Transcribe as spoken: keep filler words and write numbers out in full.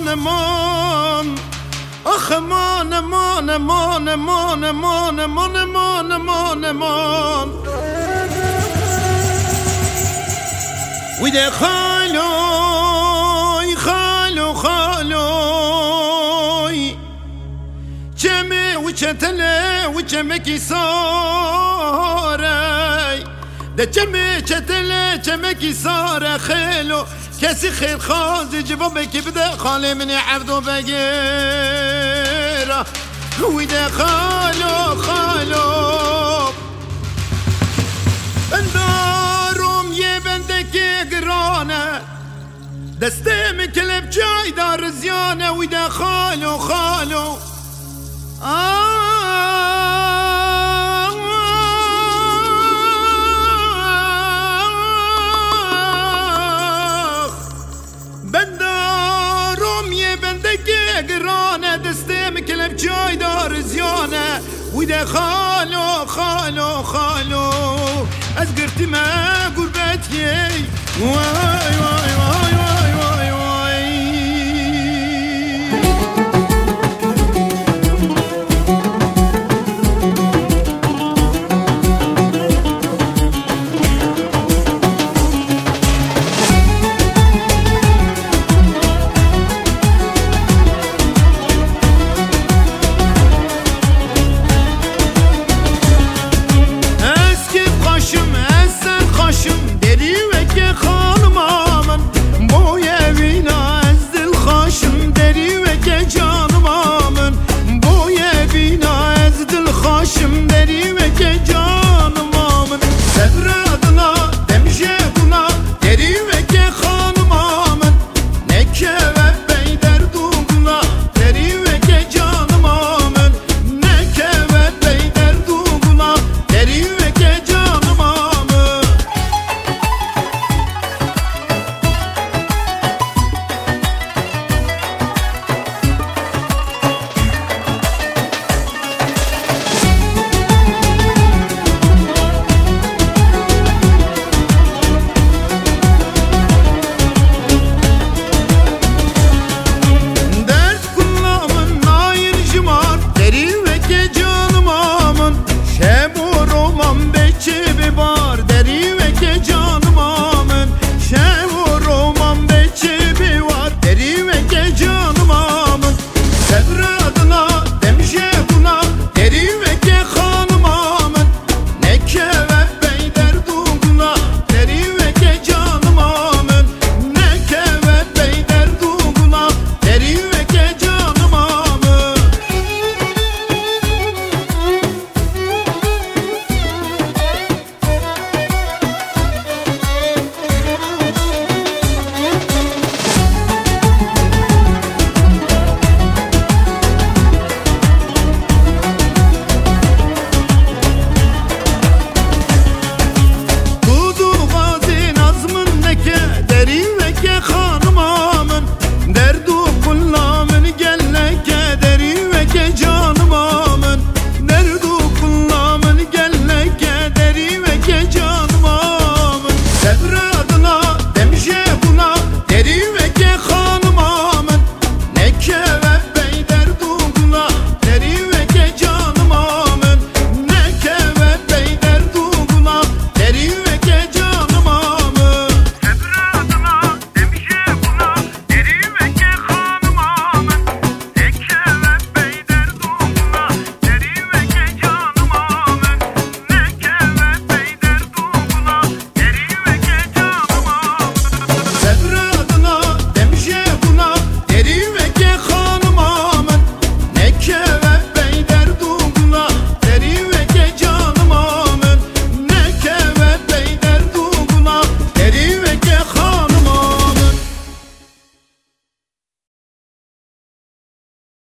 مان مان آخ مان مان مان مان مان مان مان مان مان ویده خالوی خالو خالوی چمه و چتله و چمه کی ساره ده چمه چتله چمه کی ساره خیلو کسی خیر خواست جواب کی بده خاله من عبدو بگیره ویده خالو خالو بندارم یه بنده که گرانه دسته می کلب جای دار زیانه ویده خالو خالو بندارم یه بنده که گرانه دسته می کلب جای دار زیانه ویده خالو خالو خالو از گرتی ما گربتیه وای وای وای